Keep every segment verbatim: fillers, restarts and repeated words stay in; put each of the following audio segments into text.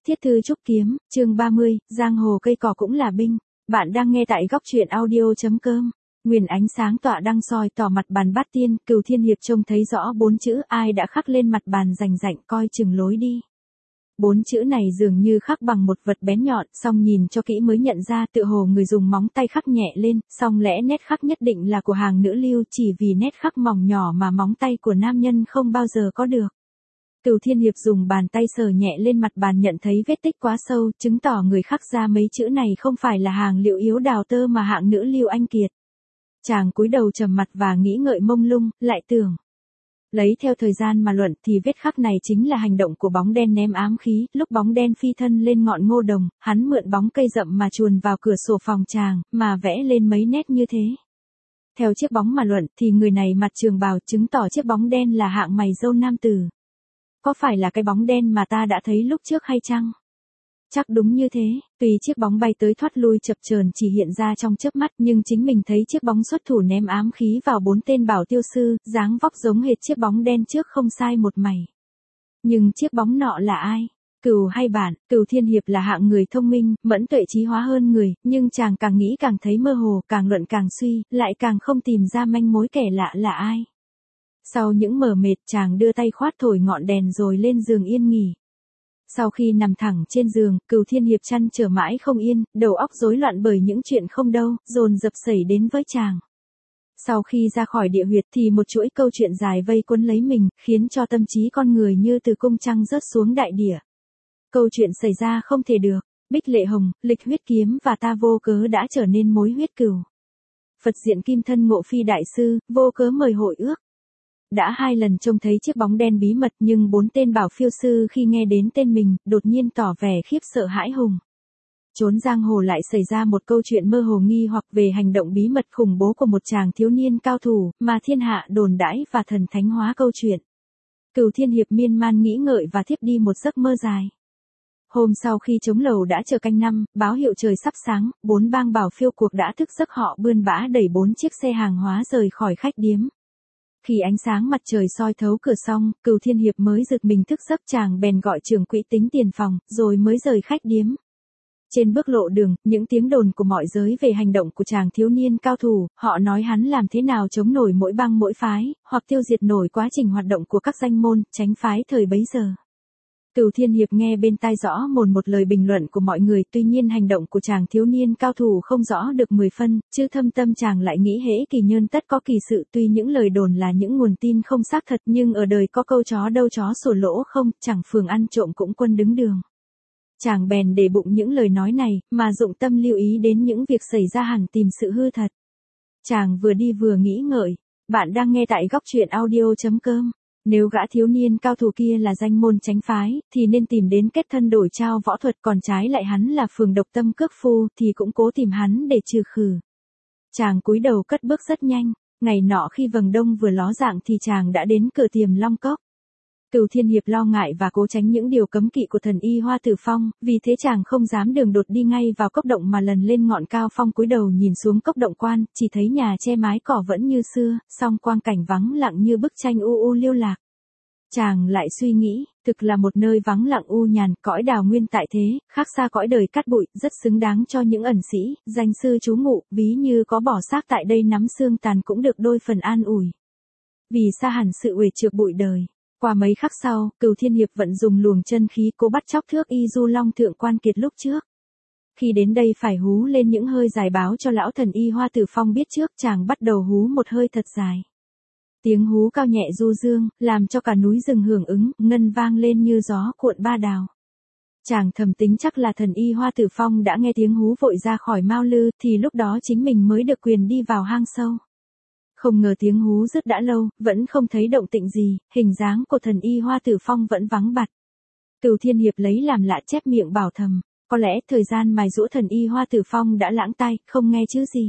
Thiết thư trúc kiếm, chương ba mươi, giang hồ cây cỏ cũng là binh. Bạn đang nghe tại góc truyện audio.com. Nguyền ánh sáng tỏa đang soi tỏ mặt bàn bát tiên, Cửu Thiên Hiệp trông thấy rõ bốn chữ ai đã khắc lên mặt bàn rành rạnh coi chừng lối đi. Bốn chữ này dường như khắc bằng một vật bén nhọn, song nhìn cho kỹ mới nhận ra tựa hồ người dùng móng tay khắc nhẹ lên, song lẽ nét khắc nhất định là của hàng nữ lưu chỉ vì nét khắc mỏng nhỏ mà móng tay của nam nhân không bao giờ có được. Cửu Thiên Hiệp dùng bàn tay sờ nhẹ lên mặt bàn nhận thấy vết tích quá sâu, chứng tỏ người khắc ra mấy chữ này không phải là hàng liệu yếu đào tơ mà hạng nữ lưu anh kiệt. Chàng cúi đầu trầm mặt và nghĩ ngợi mông lung, lại tưởng. Lấy theo thời gian mà luận thì vết khắc này chính là hành động của bóng đen ném ám khí, lúc bóng đen phi thân lên ngọn ngô đồng, hắn mượn bóng cây rậm mà chuồn vào cửa sổ phòng chàng, mà vẽ lên mấy nét như thế. Theo chiếc bóng mà luận thì người này mặt trường bào chứng tỏ chiếc bóng đen là hạng mày râu nam tử. Có phải là cái bóng đen mà ta đã thấy lúc trước hay chăng? Chắc đúng như thế, tùy chiếc bóng bay tới thoát lui chập chờn chỉ hiện ra trong chớp mắt nhưng chính mình thấy chiếc bóng xuất thủ ném ám khí vào bốn tên bảo tiêu sư, dáng vóc giống hệt chiếc bóng đen trước không sai một mảy. Nhưng chiếc bóng nọ là ai? Cửu hay Bản? Cửu Thiên Hiệp là hạng người thông minh, mẫn tuệ trí hóa hơn người, nhưng chàng càng nghĩ càng thấy mơ hồ, càng luận càng suy, lại càng không tìm ra manh mối kẻ lạ là ai. Sau những mờ mệt chàng đưa tay khoát thổi ngọn đèn rồi lên giường yên nghỉ. Sau khi nằm thẳng trên giường, Cửu Thiên Hiệp chăn trở mãi không yên, đầu óc rối loạn bởi những chuyện không đâu, dồn dập xảy đến với chàng. Sau khi ra khỏi địa huyệt thì một chuỗi câu chuyện dài vây quấn lấy mình, khiến cho tâm trí con người như từ cung trăng rớt xuống đại địa. Câu chuyện xảy ra không thể được, Bích Lệ Hồng, Lịch Huyết Kiếm và ta vô cớ đã trở nên mối huyết cửu. Phật diện kim thân Ngộ Phi đại sư, vô cớ mời hội ước. Đã hai lần trông thấy chiếc bóng đen bí mật nhưng bốn tên bảo phiêu sư khi nghe đến tên mình, đột nhiên tỏ vẻ khiếp sợ hãi hùng. Chốn giang hồ lại xảy ra một câu chuyện mơ hồ nghi hoặc về hành động bí mật khủng bố của một chàng thiếu niên cao thủ, mà thiên hạ đồn đãi và thần thánh hóa câu chuyện. Cửu Thiên Hiệp miên man nghĩ ngợi và thiếp đi một giấc mơ dài. Hôm sau khi trống lầu đã chờ canh năm, báo hiệu trời sắp sáng, bốn bang bảo phiêu cuộc đã thức giấc họ bươn bã đẩy bốn chiếc xe hàng hóa rời khỏi khách điếm. Khi ánh sáng mặt trời soi thấu cửa xong, Cửu Thiên Hiệp mới giật mình thức giấc chàng bèn gọi trưởng quỹ tính tiền phòng, rồi mới rời khách điếm. Trên bước lộ đường, những tiếng đồn của mọi giới về hành động của chàng thiếu niên cao thủ, họ nói hắn làm thế nào chống nổi mỗi bang mỗi phái, hoặc tiêu diệt nổi quá trình hoạt động của các danh môn, chánh phái thời bấy giờ. Cửu Thiên Hiệp nghe bên tai rõ mồn một lời bình luận của mọi người, tuy nhiên hành động của chàng thiếu niên cao thủ không rõ được mười phân, chứ thâm tâm chàng lại nghĩ hễ kỳ nhân tất có kỳ sự, tuy những lời đồn là những nguồn tin không xác thật nhưng ở đời có câu chó đâu chó sổ lỗ không, chẳng phường ăn trộm cũng quân đứng đường. Chàng bèn để bụng những lời nói này, mà dụng tâm lưu ý đến những việc xảy ra hẳn tìm sự hư thật. Chàng vừa đi vừa nghĩ ngợi, bạn đang nghe tại góc truyện audio.com. Nếu gã thiếu niên cao thủ kia là danh môn chánh phái, thì nên tìm đến kết thân đổi trao võ thuật, còn trái lại hắn là phường độc tâm cước phu, thì cũng cố tìm hắn để trừ khử. Chàng cúi đầu cất bước rất nhanh, ngày nọ khi vầng đông vừa ló dạng thì chàng đã đến cửa tiềm Long Cốc. Cửu Thiên Hiệp lo ngại và cố tránh những điều cấm kỵ của thần y Hoa Tử Phong, vì thế chàng không dám đường đột đi ngay vào cốc động mà lần lên ngọn cao phong cúi đầu nhìn xuống cốc động quan, chỉ thấy nhà che mái cỏ vẫn như xưa, song quang cảnh vắng lặng như bức tranh u u liêu lạc. Chàng lại suy nghĩ, thực là một nơi vắng lặng u nhàn, cõi đào nguyên tại thế, khác xa cõi đời cát bụi, rất xứng đáng cho những ẩn sĩ, danh sư trú ngụ, ví như có bỏ xác tại đây nắm xương tàn cũng được đôi phần an ủi. Vì xa hẳn sự uể trượt bụi đời. Qua mấy khắc sau, Cửu Thiên Hiệp vận dùng luồng chân khí cố bắt chóc thước y du long thượng quan kiệt lúc trước. Khi đến đây phải hú lên những hơi dài báo cho lão thần y Hoa Tử Phong biết trước, chàng bắt đầu hú một hơi thật dài. Tiếng hú cao nhẹ du dương, làm cho cả núi rừng hưởng ứng, ngân vang lên như gió cuộn ba đào. Chàng thầm tính chắc là thần y Hoa Tử Phong đã nghe tiếng hú vội ra khỏi Mao Lư, thì lúc đó chính mình mới được quyền đi vào hang sâu. Không ngờ tiếng hú dứt đã lâu, vẫn không thấy động tĩnh gì, hình dáng của thần y Hoa Tử Phong vẫn vắng bặt. Cửu Thiên Hiệp lấy làm lạ chép miệng bảo thầm, có lẽ thời gian mài giũa thần y Hoa Tử Phong đã lãng tai, không nghe chứ gì.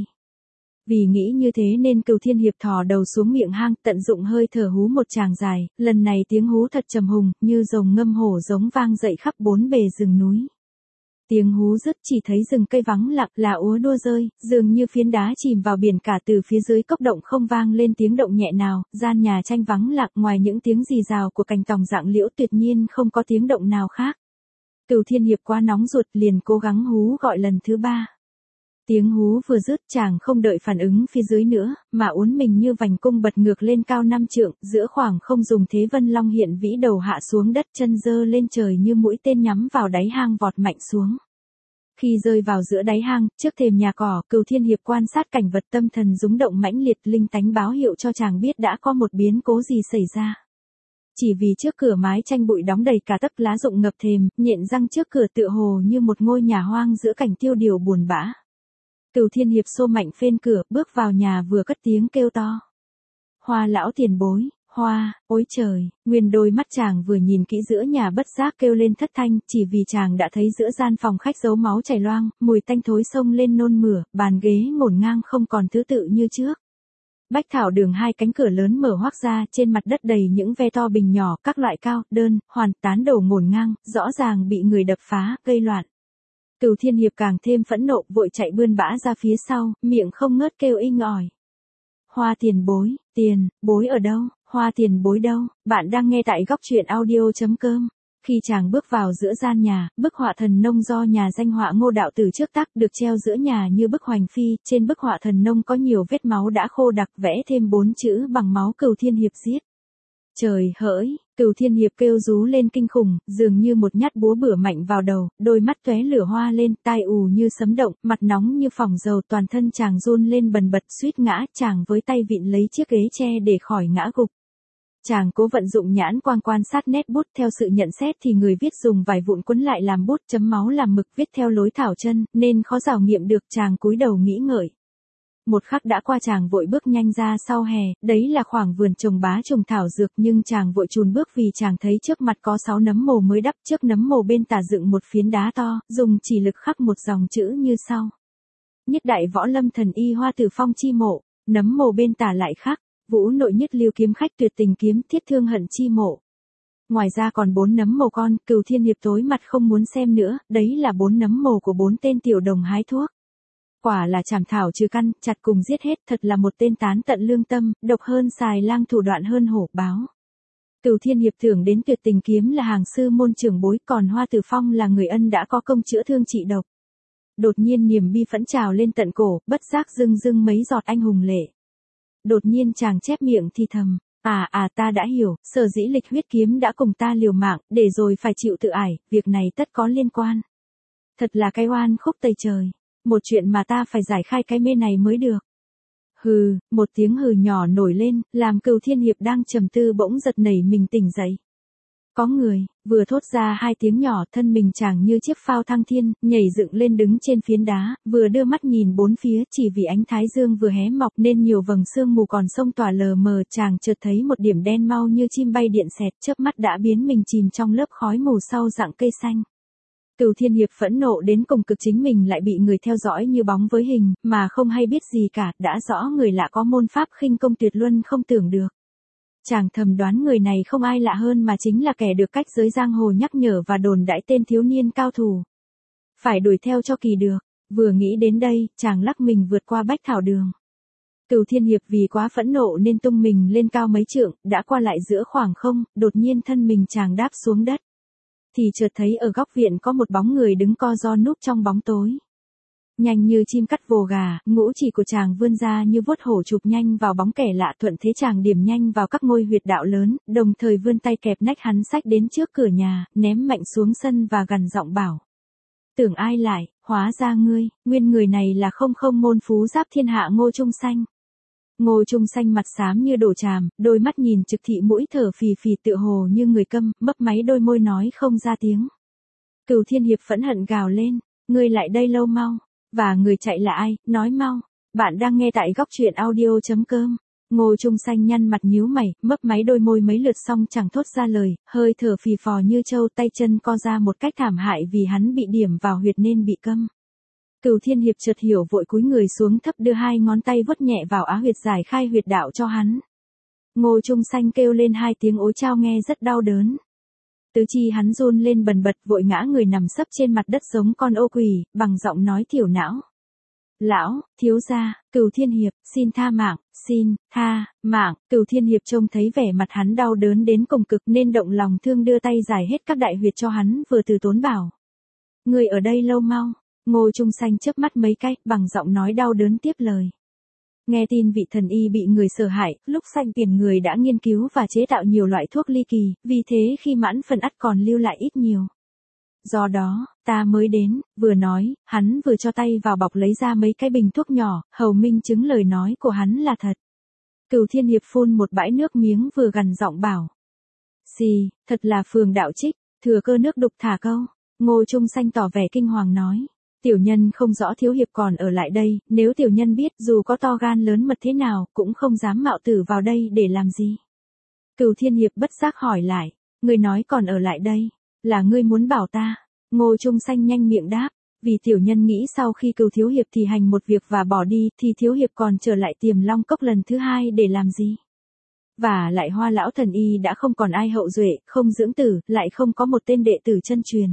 Vì nghĩ như thế nên Cửu Thiên Hiệp thò đầu xuống miệng hang, tận dụng hơi thở hú một tràng dài, lần này tiếng hú thật trầm hùng, như rồng ngâm hổ giống vang dậy khắp bốn bề rừng núi. Tiếng hú dứt chỉ thấy rừng cây vắng lặng, là úa đua rơi, dường như phiến đá chìm vào biển cả. Từ phía dưới cốc động không vang lên tiếng động nhẹ nào, gian nhà tranh vắng lặng, ngoài những tiếng rì rào của cành tòng rạng liễu tuyệt nhiên không có tiếng động nào khác. Cửu Thiên Hiệp quá nóng ruột liền cố gắng hú gọi lần thứ ba. Tiếng hú vừa dứt chàng không đợi phản ứng phía dưới nữa, mà uốn mình như vành cung bật ngược lên cao năm trượng, giữa khoảng không dùng thế vân long hiện vĩ đầu hạ xuống đất, chân giơ lên trời như mũi tên nhắm vào đáy hang vọt mạnh xuống. Khi rơi vào giữa đáy hang, trước thềm nhà cỏ, Cửu Thiên Hiệp quan sát cảnh vật tâm thần rúng động mãnh liệt, linh tánh báo hiệu cho chàng biết đã có một biến cố gì xảy ra. Chỉ vì trước cửa mái tranh bụi đóng đầy cả tấc lá rụng ngập thềm, nhện răng trước cửa tựa hồ như một ngôi nhà hoang giữa cảnh tiêu điều buồn bã. Cửu Thiên Hiệp xô mạnh phên cửa, bước vào nhà vừa cất tiếng kêu to. Hoa lão tiền bối, Hoa, ôi trời, nguyên đôi mắt chàng vừa nhìn kỹ giữa nhà bất giác kêu lên thất thanh, chỉ vì chàng đã thấy giữa gian phòng khách dấu máu chảy loang, mùi tanh thối xông lên nôn mửa, bàn ghế ngổn ngang không còn thứ tự như trước. Bách thảo đường hai cánh cửa lớn mở hoác ra, trên mặt đất đầy những ve to bình nhỏ, các loại cao, đơn, hoàn, tán đổ ngổn ngang, rõ ràng bị người đập phá, gây loạn. Cửu Thiên Hiệp càng thêm phẫn nộ, vội chạy bươn bã ra phía sau, miệng không ngớt kêu inh ỏi. Hoa tiền bối, tiền, bối ở đâu, Hoa tiền bối đâu, bạn đang nghe tại góc truyện audio.com. Khi chàng bước vào giữa gian nhà, bức họa thần nông do nhà danh họa Ngô Đạo Tử trước tác được treo giữa nhà như bức hoành phi, trên bức họa thần nông có nhiều vết máu đã khô đặc, vẽ thêm bốn chữ bằng máu Cửu Thiên Hiệp giết. Trời hỡi, Cửu Thiên Hiệp kêu rú lên kinh khủng, dường như một nhát búa bửa mạnh vào đầu, đôi mắt tóe lửa hoa lên, tai ù như sấm động, mặt nóng như phỏng dầu, toàn thân chàng run lên bần bật, suýt ngã, chàng với tay vịn lấy chiếc ghế tre để khỏi ngã gục. Chàng cố vận dụng nhãn quang quan sát nét bút, theo sự nhận xét thì người viết dùng vài vụn quấn lại làm bút, chấm máu làm mực, viết theo lối thảo chân, nên khó rào nghiệm được. Chàng cúi đầu nghĩ ngợi. Một khắc đã qua, chàng vội bước nhanh ra sau hè, đấy là khoảng vườn trồng bá trùng thảo dược, nhưng chàng vội chùn bước vì chàng thấy trước mặt có sáu nấm mồ mới đắp, trước nấm mồ bên tả dựng một phiến đá to, dùng chỉ lực khắc một dòng chữ như sau. Nhất đại võ lâm thần y Hoa Tử Phong chi mộ, nấm mồ bên tả lại khắc. Vũ nội nhất lưu kiếm khách tuyệt tình kiếm thiết thương hận chi mộ. Ngoài ra còn bốn nấm mồ con, Cửu Thiên Hiệp tối mặt không muốn xem nữa, đấy là bốn nấm mồ của bốn tên tiểu đồng hái thuốc. Quả là chảm thảo trừ căn, chặt cùng giết hết, thật là một tên tán tận lương tâm, độc hơn xài lang, thủ đoạn hơn hổ báo. Cửu Thiên Hiệp tưởng đến tuyệt tình kiếm là hàng sư môn trưởng bối, còn Hoa Tử Phong là người ân đã có công chữa thương trị độc. Đột nhiên niềm bi phẫn trào lên tận cổ, bất giác rưng rưng mấy giọt anh hùng lệ. Đột nhiên chàng chép miệng thì thầm, à à ta đã hiểu, sở dĩ Lịch Huyết Kiếm đã cùng ta liều mạng, để rồi phải chịu tự ải, việc này tất có liên quan. Thật là cái oan khúc tây trời, một chuyện mà ta phải giải khai cái mê này mới được. Hừ, một tiếng hừ nhỏ nổi lên, làm Cửu Thiên Hiệp đang trầm tư bỗng giật nảy mình tỉnh dậy. Có người, vừa thốt ra hai tiếng nhỏ, thân mình chàng như chiếc phao thăng thiên, nhảy dựng lên đứng trên phiến đá, vừa đưa mắt nhìn bốn phía, chỉ vì ánh thái dương vừa hé mọc nên nhiều vầng sương mù còn xông tỏa lờ mờ, chàng chợt thấy một điểm đen mau như chim bay điện xẹt, chớp mắt đã biến mình chìm trong lớp khói mù sau rặng cây xanh. Cửu Thiên Hiệp phẫn nộ đến cùng cực, chính mình lại bị người theo dõi như bóng với hình, mà không hay biết gì cả, đã rõ người lạ có môn pháp khinh công tuyệt luân không tưởng được. Chàng thầm đoán người này không ai lạ hơn mà chính là kẻ được cách giới giang hồ nhắc nhở và đồn đãi tên thiếu niên cao thủ. Phải đuổi theo cho kỳ được, vừa nghĩ đến đây, chàng lắc mình vượt qua bách thảo đường. Cửu Thiên Hiệp vì quá phẫn nộ nên tung mình lên cao mấy trượng, đã qua lại giữa khoảng không, đột nhiên thân mình chàng đáp xuống đất. Thì chợt thấy ở góc viện có một bóng người đứng co ro núp trong bóng tối. Nhanh như chim cắt vồ gà, ngũ chỉ của chàng vươn ra như vuốt hổ chụp nhanh vào bóng kẻ lạ, thuận thế chàng điểm nhanh vào các ngôi huyệt đạo lớn, đồng thời vươn tay kẹp nách hắn xách đến trước cửa nhà, ném mạnh xuống sân và gằn giọng bảo. Tưởng ai lại, hóa ra ngươi, nguyên người này là không không môn phú giáp thiên hạ Ngô Trung Sanh. Ngô Trung Sanh mặt xám như đổ tràm, đôi mắt nhìn trực thị, mũi thở phì phì tựa hồ như người câm, mấp máy đôi môi nói không ra tiếng. Cửu Thiên Hiệp phẫn hận gào lên, ngươi lại đây lâu mau. Và người chạy là ai, nói mau. Bạn đang nghe tại góc truyện audio.com. Ngô Trung Sanh nhăn mặt nhíu mày, mấp máy đôi môi mấy lượt xong chẳng thốt ra lời, hơi thở phì phò như trâu, tay chân co ra một cách thảm hại vì hắn bị điểm vào huyệt nên bị câm. Cửu Thiên Hiệp chợt hiểu, vội cúi người xuống thấp đưa hai ngón tay vuốt nhẹ vào á huyệt, giải khai huyệt đạo cho hắn. Ngô Trung Sanh kêu lên hai tiếng ối chao nghe rất đau đớn. Tứ chi hắn run lên bần bật, vội ngã người nằm sấp trên mặt đất giống con ô quỷ, bằng giọng nói thiểu não. Lão, thiếu gia, Cửu Thiên Hiệp, xin tha mạng, xin, tha, mạng. Cửu Thiên Hiệp trông thấy vẻ mặt hắn đau đớn đến cùng cực nên động lòng thương đưa tay giải hết các đại huyệt cho hắn, vừa từ tốn bảo. Người ở đây lâu mau. Ngô Trung Sanh chớp mắt mấy cái, bằng giọng nói đau đớn tiếp lời. Nghe tin vị thần y bị người sở hại, lúc sanh tiền người đã nghiên cứu và chế tạo nhiều loại thuốc ly kỳ, vì thế khi mãn phần ắt còn lưu lại ít nhiều. Do đó, ta mới đến, vừa nói, hắn vừa cho tay vào bọc lấy ra mấy cái bình thuốc nhỏ, hầu minh chứng lời nói của hắn là thật. Cửu Thiên Hiệp phun một bãi nước miếng vừa gằn giọng bảo. Xì, thật là phường đạo trích, thừa cơ nước đục thả câu. Ngô Trung Sanh tỏ vẻ kinh hoàng nói. Tiểu nhân không rõ thiếu hiệp còn ở lại đây, nếu tiểu nhân biết dù có to gan lớn mật thế nào, cũng không dám mạo tử vào đây để làm gì. Cửu Thiên Hiệp bất giác hỏi lại, ngươi nói còn ở lại đây, là ngươi muốn bảo ta. Ngô Trung Sanh nhanh miệng đáp, vì tiểu nhân nghĩ sau khi Cửu thiếu hiệp thì hành một việc và bỏ đi, thì thiếu hiệp còn trở lại Tiềm Long Cốc lần thứ hai để làm gì? Và lại Hoa lão thần y đã không còn ai hậu duệ, không dưỡng tử, lại không có một tên đệ tử chân truyền.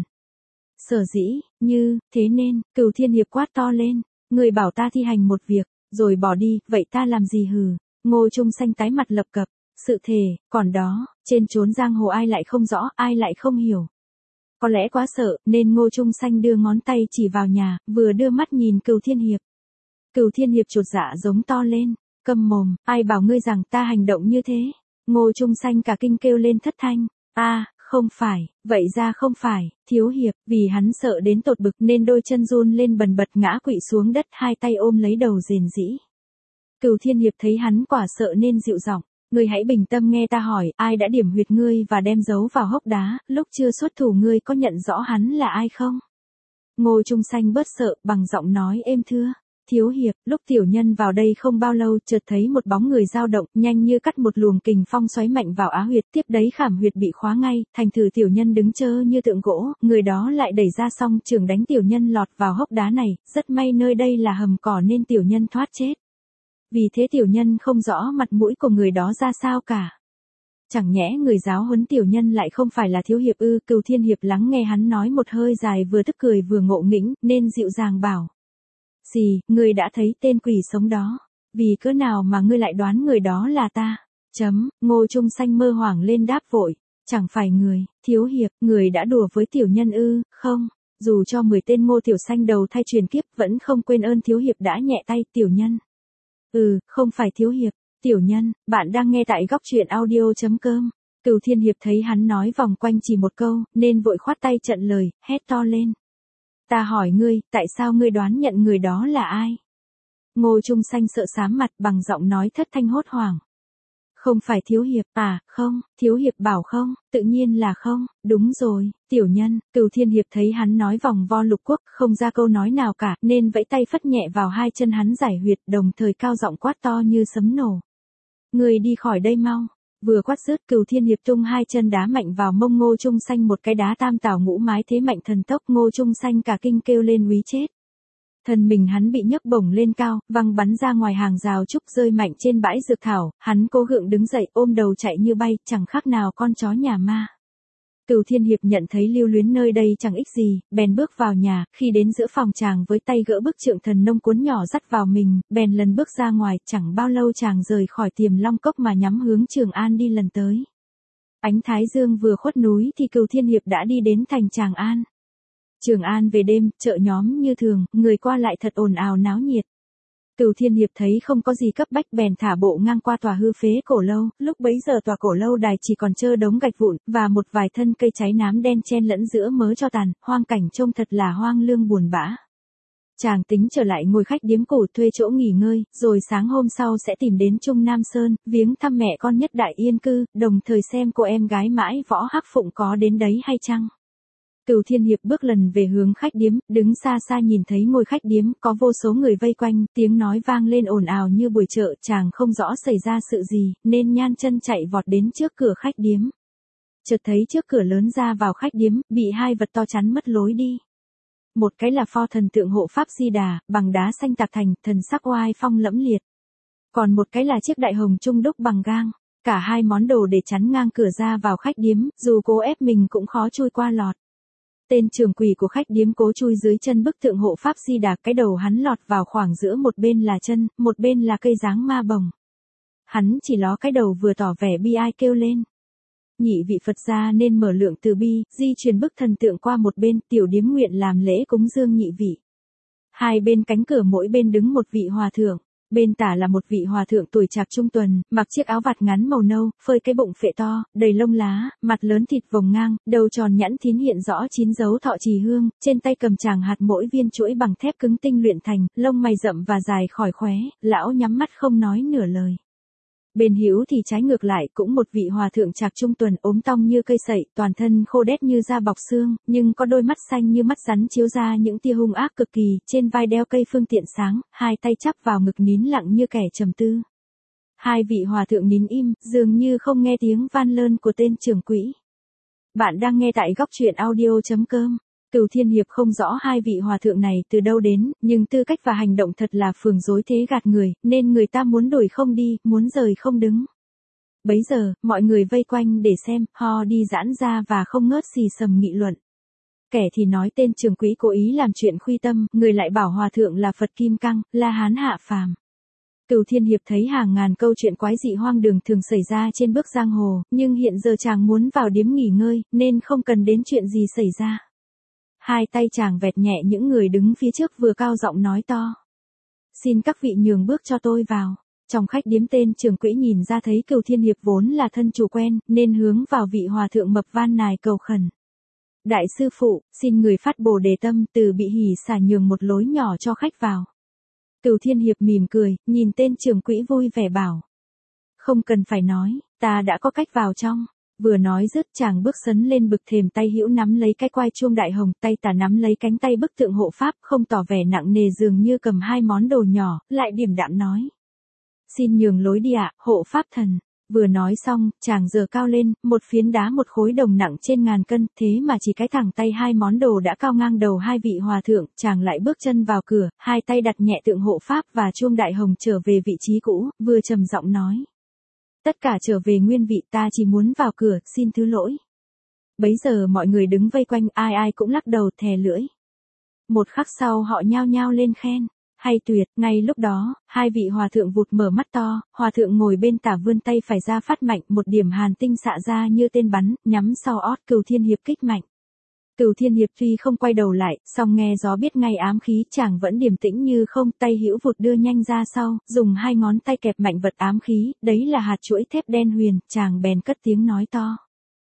Sở dĩ, như, thế nên, Cửu Thiên Hiệp quát to lên, người bảo ta thi hành một việc, rồi bỏ đi, vậy ta làm gì hừ? Ngô Trung Sanh tái mặt lập cập, sự thề, còn đó, trên chốn giang hồ ai lại không rõ, ai lại không hiểu. Có lẽ quá sợ, nên Ngô Trung Sanh đưa ngón tay chỉ vào nhà, vừa đưa mắt nhìn Cửu Thiên Hiệp. Cửu Thiên Hiệp chột dạ giống to lên, câm mồm, ai bảo ngươi rằng ta hành động như thế? Ngô Trung Sanh cả kinh kêu lên thất thanh, a, không phải, vậy ra không phải, thiếu hiệp, vì hắn sợ đến tột bực nên đôi chân run lên bần bật ngã quỵ xuống đất, hai tay ôm lấy đầu rền rĩ. Cửu Thiên Hiệp thấy hắn quả sợ nên dịu giọng, ngươi hãy bình tâm nghe ta hỏi, ai đã điểm huyệt ngươi và đem giấu vào hốc đá, lúc chưa xuất thủ ngươi có nhận rõ hắn là ai không? Ngô Trung Sanh bớt sợ, bằng giọng nói êm thưa. Thiếu hiệp, lúc tiểu nhân vào đây không bao lâu, chợt thấy một bóng người dao động, nhanh như cắt một luồng kình phong xoáy mạnh vào á huyệt, tiếp đấy khảm huyệt bị khóa ngay, thành thử tiểu nhân đứng trơ như tượng gỗ, người đó lại đẩy ra song trường đánh tiểu nhân lọt vào hốc đá này, rất may nơi đây là hầm cỏ nên tiểu nhân thoát chết. Vì thế tiểu nhân không rõ mặt mũi của người đó ra sao cả. Chẳng nhẽ người giáo huấn tiểu nhân lại không phải là thiếu hiệp ư? Cửu Thiên Hiệp lắng nghe hắn nói một hơi dài, vừa tức cười vừa ngộ nghĩnh, nên dịu dàng bảo. Gì, ngươi đã thấy tên quỷ sống đó, vì cớ nào mà ngươi lại đoán người đó là ta? Chấm, Ngô Trung Sanh mơ hoảng lên đáp vội, chẳng phải người, thiếu hiệp, người đã đùa với tiểu nhân ư? Không, dù cho mười tên Ngô tiểu sanh đầu thai truyền kiếp vẫn không quên ơn thiếu hiệp đã nhẹ tay. Tiểu nhân. Ừ, không phải thiếu hiệp, tiểu nhân, bạn đang nghe tại góc truyện audio chấm com. Cửu Thiên Hiệp thấy hắn nói vòng quanh chỉ một câu, nên vội khoát tay chặn lời, hét to lên. Ta hỏi ngươi, tại sao ngươi đoán nhận người đó là ai? Ngô Trung Sanh sợ xám mặt, bằng giọng nói thất thanh hốt hoảng. Không phải thiếu hiệp, à, không, thiếu hiệp bảo không, tự nhiên là không, đúng rồi, tiểu nhân. Cửu Thiên Hiệp thấy hắn nói vòng vo lục quốc, không ra câu nói nào cả, nên vẫy tay phất nhẹ vào hai chân hắn giải huyệt, đồng thời cao giọng quát to như sấm nổ. Ngươi đi khỏi đây mau. Vừa quát dứt, Cửu Thiên Hiệp tung hai chân đá mạnh vào mông Ngô Trung Sanh một cái đá tam tảo ngũ mái thế mạnh thần tốc. Ngô Trung Sanh cả kinh kêu lên úy chết. Thân mình hắn bị nhấc bổng lên cao, văng bắn ra ngoài hàng rào trúc, rơi mạnh trên bãi dược thảo, hắn cố gượng đứng dậy, ôm đầu chạy như bay, chẳng khác nào con chó nhà ma. Cửu Thiên Hiệp nhận thấy lưu luyến nơi đây chẳng ích gì, bèn bước vào nhà, khi đến giữa phòng chàng với tay gỡ bức trượng thần nông cuốn nhỏ dắt vào mình, bèn lần bước ra ngoài, chẳng bao lâu chàng rời khỏi Tiềm Long Cốc mà nhắm hướng Trường An đi lần tới. Ánh thái dương vừa khuất núi thì Cửu Thiên Hiệp đã đi đến thành Tràng An. Trường An về đêm, chợ nhóm như thường, người qua lại thật ồn ào náo nhiệt. Cửu Thiên Hiệp thấy không có gì cấp bách bèn thả bộ ngang qua tòa hư phế cổ lâu, lúc bấy giờ tòa cổ lâu đài chỉ còn trơ đống gạch vụn, và một vài thân cây cháy nám đen chen lẫn giữa mớ tro tàn, hoang cảnh trông thật là hoang lương buồn bã. Chàng tính trở lại ngôi khách điếm cũ thuê chỗ nghỉ ngơi, rồi sáng hôm sau sẽ tìm đến Trung Nam Sơn, viếng thăm mẹ con nhất đại yên cư, đồng thời xem cô em gái Mãi Võ Hắc Phụng có đến đấy hay chăng. Cửu Thiên Hiệp bước lần về hướng khách điếm, đứng xa xa nhìn thấy ngôi khách điếm, có vô số người vây quanh, tiếng nói vang lên ồn ào như buổi chợ, chàng không rõ xảy ra sự gì, nên nhan chân chạy vọt đến trước cửa khách điếm. Chợt thấy trước cửa lớn ra vào khách điếm, bị hai vật to chắn mất lối đi. Một cái là pho thần tượng hộ pháp Di Đà, bằng đá xanh tạc thành, thần sắc oai phong lẫm liệt. Còn một cái là chiếc đại hồng trung đúc bằng gang. Cả hai món đồ để chắn ngang cửa ra vào khách điếm, dù cố ép mình cũng khó chui qua lọt. Tên trưởng quỷ của khách điếm cố chui dưới chân bức tượng hộ pháp Di Đà, cái đầu hắn lọt vào khoảng giữa, một bên là chân, một bên là cây dáng ma bồng. Hắn chỉ ló cái đầu vừa tỏ vẻ bi ai kêu lên. Nhị vị Phật gia nên mở lượng từ bi, di truyền bức thần tượng qua một bên, tiểu điếm nguyện làm lễ cúng dương nhị vị. Hai bên cánh cửa mỗi bên đứng một vị hòa thượng. Bên tả là một vị hòa thượng tuổi trạc trung tuần, mặc chiếc áo vạt ngắn màu nâu, phơi cái bụng phệ to, đầy lông lá, mặt lớn thịt vòng ngang, đầu tròn nhẵn thín hiện rõ chín dấu thọ trì hương, trên tay cầm tràng hạt mỗi viên chuỗi bằng thép cứng tinh luyện thành, lông mày rậm và dài khỏi khóe, lão nhắm mắt không nói nửa lời. Bên hữu thì trái ngược lại cũng một vị hòa thượng trạc trung tuần ốm tong như cây sậy, toàn thân khô đét như da bọc xương, nhưng có đôi mắt xanh như mắt rắn chiếu ra những tia hung ác cực kỳ, trên vai đeo cây phương tiện sáng, hai tay chắp vào ngực nín lặng như kẻ trầm tư. Hai vị hòa thượng nín im, dường như không nghe tiếng van lơn của tên trưởng quỹ. Bạn đang nghe tại góc truyện audio chấm com. Cửu Thiên Hiệp không rõ hai vị hòa thượng này từ đâu đến, nhưng tư cách và hành động thật là phường dối thế gạt người, nên người ta muốn đổi không đi, muốn rời không đứng. Bấy giờ, mọi người vây quanh để xem, ho đi giãn ra và không ngớt xì xầm nghị luận. Kẻ thì nói tên trưởng quỹ cố ý làm chuyện khuy tâm, người lại bảo hòa thượng là Phật Kim Cang, La Hán hạ phàm. Cửu Thiên Hiệp thấy hàng ngàn câu chuyện quái dị hoang đường thường xảy ra trên bước giang hồ, nhưng hiện giờ chàng muốn vào điếm nghỉ ngơi, nên không cần đến chuyện gì xảy ra. Hai tay chàng vẹt nhẹ những người đứng phía trước vừa cao giọng nói to. Xin các vị nhường bước cho tôi vào. Trong khách điếm tên trưởng quỹ nhìn ra thấy Cửu Thiên Hiệp vốn là thân chủ quen, nên hướng vào vị hòa thượng mập van nài cầu khẩn. Đại sư phụ, xin người phát bồ đề tâm từ bị hỉ xả nhường một lối nhỏ cho khách vào. Cửu Thiên Hiệp mỉm cười, nhìn tên trưởng quỹ vui vẻ bảo. Không cần phải nói, ta đã có cách vào trong. Vừa nói dứt chàng bước sấn lên bực thềm, tay hữu nắm lấy cái quai chuông đại hồng, tay tả nắm lấy cánh tay bức tượng hộ pháp, không tỏ vẻ nặng nề dường như cầm hai món đồ nhỏ, lại điềm đạm nói. Xin nhường lối đi ạ, hộ pháp thần. Vừa nói xong, chàng giơ cao lên, một phiến đá một khối đồng nặng trên ngàn cân, thế mà chỉ cái thẳng tay hai món đồ đã cao ngang đầu hai vị hòa thượng, chàng lại bước chân vào cửa, hai tay đặt nhẹ tượng hộ pháp và chuông đại hồng trở về vị trí cũ, vừa trầm giọng nói. Tất cả trở về nguyên vị, ta chỉ muốn vào cửa, xin thứ lỗi. Bấy giờ mọi người đứng vây quanh, ai ai cũng lắc đầu thè lưỡi. Một khắc sau họ nhao nhao lên khen. Hay tuyệt, ngay lúc đó, hai vị hòa thượng vụt mở mắt to, hòa thượng ngồi bên tả vươn tay phải ra phát mạnh, một điểm hàn tinh xạ ra như tên bắn, nhắm sau ót Cửu Thiên Hiệp kích mạnh. Cửu Thiên Hiệp tuy không quay đầu lại, song nghe gió biết ngay ám khí, chàng vẫn điềm tĩnh như không, tay hữu vụt đưa nhanh ra sau, dùng hai ngón tay kẹp mạnh vật ám khí, đấy là hạt chuỗi thép đen huyền, chàng bèn cất tiếng nói to.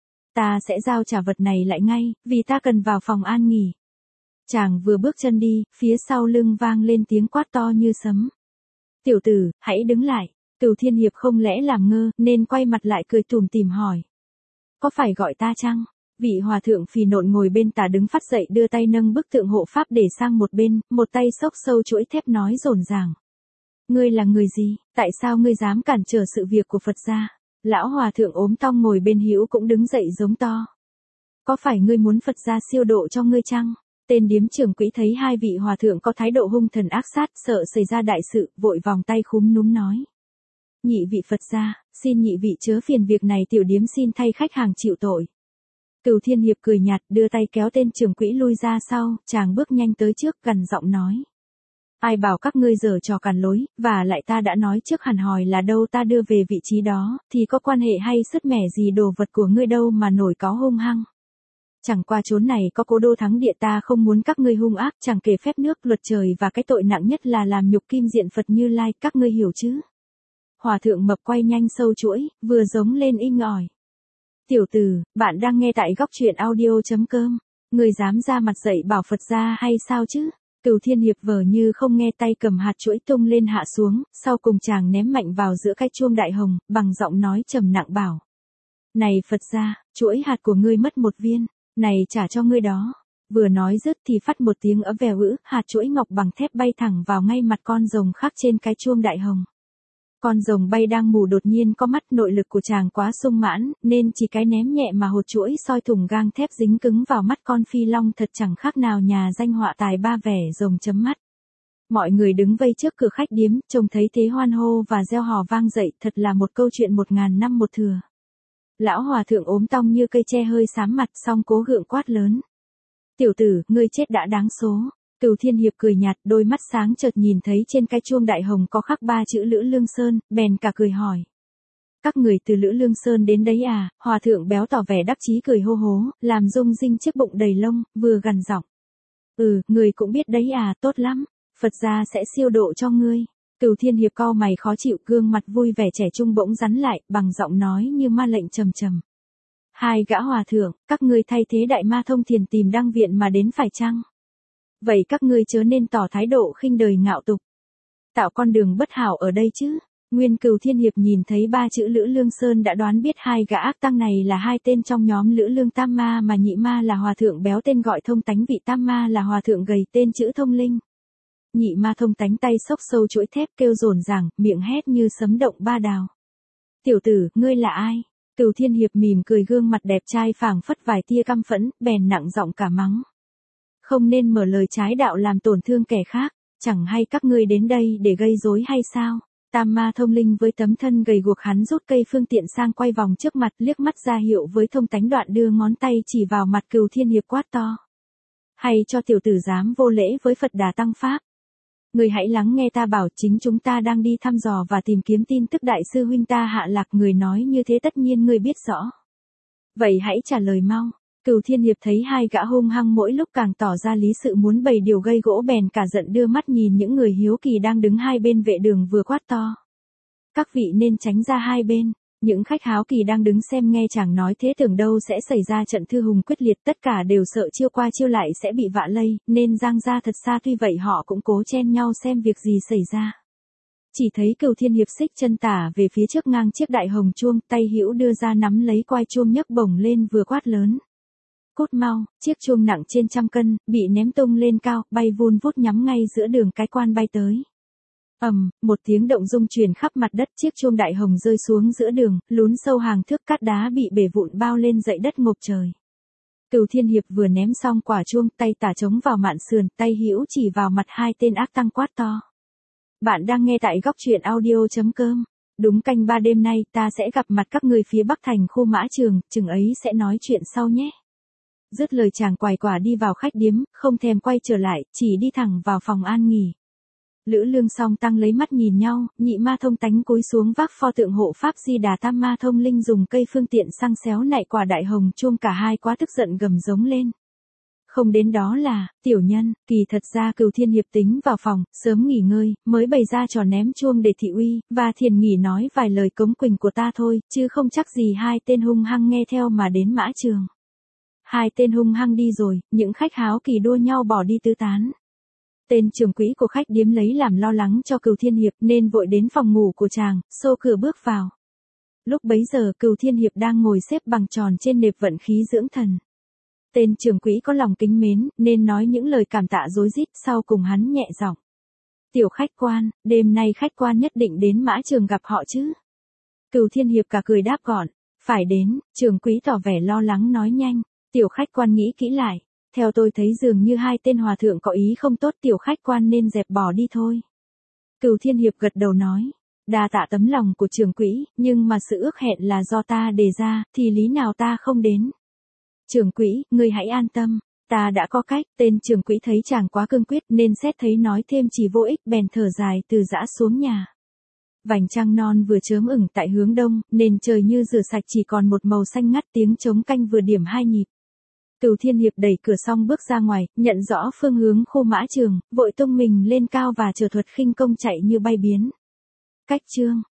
Ta sẽ giao trả vật này lại ngay, vì ta cần vào phòng an nghỉ. Chàng vừa bước chân đi, phía sau lưng vang lên tiếng quát to như sấm. Tiểu tử, hãy đứng lại. Cửu Thiên Hiệp không lẽ làm ngơ, nên quay mặt lại cười tủm tỉm hỏi. Có phải gọi ta chăng? Vị hòa thượng phì nộn ngồi bên tả đứng phát dậy đưa tay nâng bức tượng hộ pháp để sang một bên, một tay xốc sâu chuỗi thép nói rồn ràng. Ngươi là người gì, tại sao ngươi dám cản trở sự việc của Phật gia? Lão hòa thượng ốm tong ngồi bên hữu cũng đứng dậy giống to. Có phải ngươi muốn Phật gia siêu độ cho ngươi chăng? Tên điếm trưởng quỹ thấy hai vị hòa thượng có thái độ hung thần ác sát, sợ xảy ra đại sự, vội vòng tay khúm núm nói. Nhị vị Phật gia, xin nhị vị chớ phiền việc này, tiểu điếm xin thay khách hàng chịu tội. Cửu Thiên Hiệp cười nhạt, đưa tay kéo tên trưởng quỹ lui ra sau, chàng bước nhanh tới trước, gằn giọng nói. Ai bảo các ngươi giở trò cản lối, và lại ta đã nói trước hẳn hòi là đâu ta đưa về vị trí đó, thì có quan hệ hay sứt mẻ gì đồ vật của ngươi đâu mà nổi cáo hung hăng. Chẳng qua chốn này có cố đô thắng địa, ta không muốn các ngươi hung ác, chẳng kể phép nước, luật trời và cái tội nặng nhất là làm nhục kim diện Phật Như Lai, các ngươi hiểu chứ? Hòa thượng mập quay nhanh sâu chuỗi, vừa giống lên inh ỏi. Tiểu tử, bạn đang nghe tại góc truyện audio chấm com. Người dám ra mặt dậy bảo Phật gia hay sao chứ? Cửu Thiên Hiệp vờ như không nghe, tay cầm hạt chuỗi tung lên hạ xuống, sau cùng chàng ném mạnh vào giữa cái chuông đại hồng, bằng giọng nói trầm nặng bảo. Này Phật gia, chuỗi hạt của ngươi mất một viên, này trả cho ngươi đó. Vừa nói dứt thì phát một tiếng ấm vèo ữ, hạt chuỗi ngọc bằng thép bay thẳng vào ngay mặt con rồng khắc trên cái chuông đại hồng. Con rồng bay đang mù đột nhiên có mắt, nội lực của chàng quá sung mãn, nên chỉ cái ném nhẹ mà hột chuỗi soi thủng gang thép dính cứng vào mắt con phi long, thật chẳng khác nào nhà danh họa tài ba vẻ rồng chấm mắt. Mọi người đứng vây trước cửa khách điếm, trông thấy thế hoan hô và reo hò vang dậy, thật là một câu chuyện một ngàn năm một thừa. Lão hòa thượng ốm tong như cây tre hơi xám mặt, xong cố gượng quát lớn. Tiểu tử, ngươi chết đã đáng số. Cửu Thiên Hiệp cười nhạt, đôi mắt sáng chợt nhìn thấy trên cái chuông đại hồng có khắc ba chữ Lữ Lương Sơn, bèn cả cười hỏi. Các người từ Lữ Lương Sơn đến đấy à? Hòa thượng béo tỏ vẻ đắc chí cười hô hố, làm rung rinh chiếc bụng đầy lông, vừa gằn giọng. Ừ, người cũng biết đấy à, tốt lắm. Phật gia sẽ siêu độ cho ngươi. Cửu Thiên Hiệp cau mày khó chịu, gương mặt vui vẻ trẻ trung bỗng rắn lại, bằng giọng nói như ma lệnh trầm trầm. Hai gã hòa thượng, các ngươi thay thế Đại Ma Thông Thiền tìm Đăng Viện mà đến phải chăng? Vậy các ngươi chớ nên tỏ thái độ khinh đời ngạo tục, tạo con đường bất hảo ở đây chứ. Nguyên Cửu Thiên Hiệp nhìn thấy ba chữ Lữ Lương Sơn đã đoán biết hai gã ác tăng này là hai tên trong nhóm Lữ Lương Tam Ma, mà nhị ma là hòa thượng béo tên gọi Thông Tánh, vị Tam Ma là hòa thượng gầy tên chữ Thông Linh. Nhị ma Thông Tánh tay xốc sâu chuỗi thép kêu rồn ràng, miệng hét như sấm động ba đào. Tiểu tử, ngươi là ai? Cửu Thiên Hiệp mỉm cười, gương mặt đẹp trai phảng phất vài tia căm phẫn, bèn nặng giọng cả mắng. Không nên mở lời trái đạo làm tổn thương kẻ khác, chẳng hay các ngươi đến đây để gây rối hay sao? Tam Ma Thông Linh với tấm thân gầy guộc hắn rút cây phương tiện sang quay vòng trước mặt, liếc mắt ra hiệu với Thông Tánh, đoạn đưa ngón tay chỉ vào mặt Cửu Thiên Hiệp quát to. Hay cho tiểu tử dám vô lễ với Phật Đà Tăng Pháp. Người hãy lắng nghe ta bảo, chính chúng ta đang đi thăm dò và tìm kiếm tin tức đại sư huynh ta hạ lạc, người nói như thế tất nhiên người biết rõ. Vậy hãy trả lời mau. Cửu Thiên Hiệp thấy hai gã hung hăng mỗi lúc càng tỏ ra lý sự muốn bày điều gây gỗ, bèn cả giận đưa mắt nhìn những người hiếu kỳ đang đứng hai bên vệ đường, vừa quát to. Các vị nên tránh ra hai bên. Những khách háo kỳ đang đứng xem nghe chàng nói thế tưởng đâu sẽ xảy ra trận thư hùng quyết liệt, tất cả đều sợ chiêu qua chiêu lại sẽ bị vạ lây, nên giang ra thật xa, tuy vậy họ cũng cố chen nhau xem việc gì xảy ra. Chỉ thấy Cửu Thiên Hiệp xích chân tả về phía trước ngang chiếc đại hồng chuông, tay hữu đưa ra nắm lấy quai chuông nhấc bổng lên, vừa quát lớn. Cút mau. Chiếc chuông nặng trên trăm cân, bị ném tung lên cao, bay vun vút nhắm ngay giữa đường cái quan bay tới. Ầm, um, một tiếng động rung truyền khắp mặt đất, chiếc chuông đại hồng rơi xuống giữa đường, lún sâu hàng thước, cát đá bị bể vụn bao lên dậy đất ngộp trời. Cửu Thiên Hiệp vừa ném xong quả chuông, tay tả chống vào mạn sườn, tay hữu chỉ vào mặt hai tên ác tăng quát to. Bạn đang nghe tại góc truyện audio chấm com. Đúng canh ba đêm nay ta sẽ gặp mặt các người phía Bắc thành khu Mã Trường, chừng ấy sẽ nói chuyện sau nhé. Dứt lời chàng quài quả đi vào khách điếm, không thèm quay trở lại, chỉ đi thẳng vào phòng an nghỉ. Lữ Lương Song Tăng lấy mắt nhìn nhau, nhị ma Thông Tánh cúi xuống vác pho tượng hộ pháp Di Đà, Tam Ma Thông Linh dùng cây phương tiện xăng xéo nạy quả đại hồng chuông, cả hai quá tức giận gầm giống lên. Không đến đó là, tiểu nhân, kỳ thật ra Cửu Thiên Hiệp tính vào phòng, sớm nghỉ ngơi, mới bày ra trò ném chuông để thị uy, và thiền nghỉ nói vài lời cống quỳnh của ta thôi, chứ không chắc gì hai tên hung hăng nghe theo mà đến Mã Trường. Hai tên hung hăng đi rồi, những khách háo kỳ đua nhau bỏ đi tứ tán. Tên trưởng quỹ của khách điếm lấy làm lo lắng cho Cửu Thiên Hiệp nên vội đến phòng ngủ của chàng, xô cửa bước vào. Lúc bấy giờ Cửu Thiên Hiệp đang ngồi xếp bằng tròn trên nệp vận khí dưỡng thần. Tên trưởng quỹ có lòng kính mến nên nói những lời cảm tạ rối rít, sau cùng hắn nhẹ giọng. Tiểu khách quan, đêm nay khách quan nhất định đến Mã Trường gặp họ chứ? Cửu Thiên Hiệp cả cười đáp gọn. Phải đến. Trưởng quỹ tỏ vẻ lo lắng nói nhanh. Tiểu khách quan nghĩ kỹ lại. Theo tôi thấy dường như hai tên hòa thượng có ý không tốt, tiểu khách quan nên dẹp bỏ đi thôi. Cửu Thiên Hiệp gật đầu nói. Đa tạ tấm lòng của trưởng quỹ, nhưng mà sự ước hẹn là do ta đề ra, thì lý nào ta không đến. Trưởng quỹ, ngươi hãy an tâm, ta đã có cách. Tên trưởng quỹ thấy chàng quá cương quyết nên xét thấy nói thêm chỉ vô ích, bèn thở dài từ giã xuống nhà. Vành trăng non vừa chớm ửng tại hướng đông, nên trời như rửa sạch chỉ còn một màu xanh ngắt, tiếng trống canh vừa điểm hai nhịp. Cửu Thiên Hiệp đẩy cửa xong bước ra ngoài, nhận rõ phương hướng khu Mã Trường, vội tung mình lên cao và trở thuật khinh công chạy như bay biến. Cách chương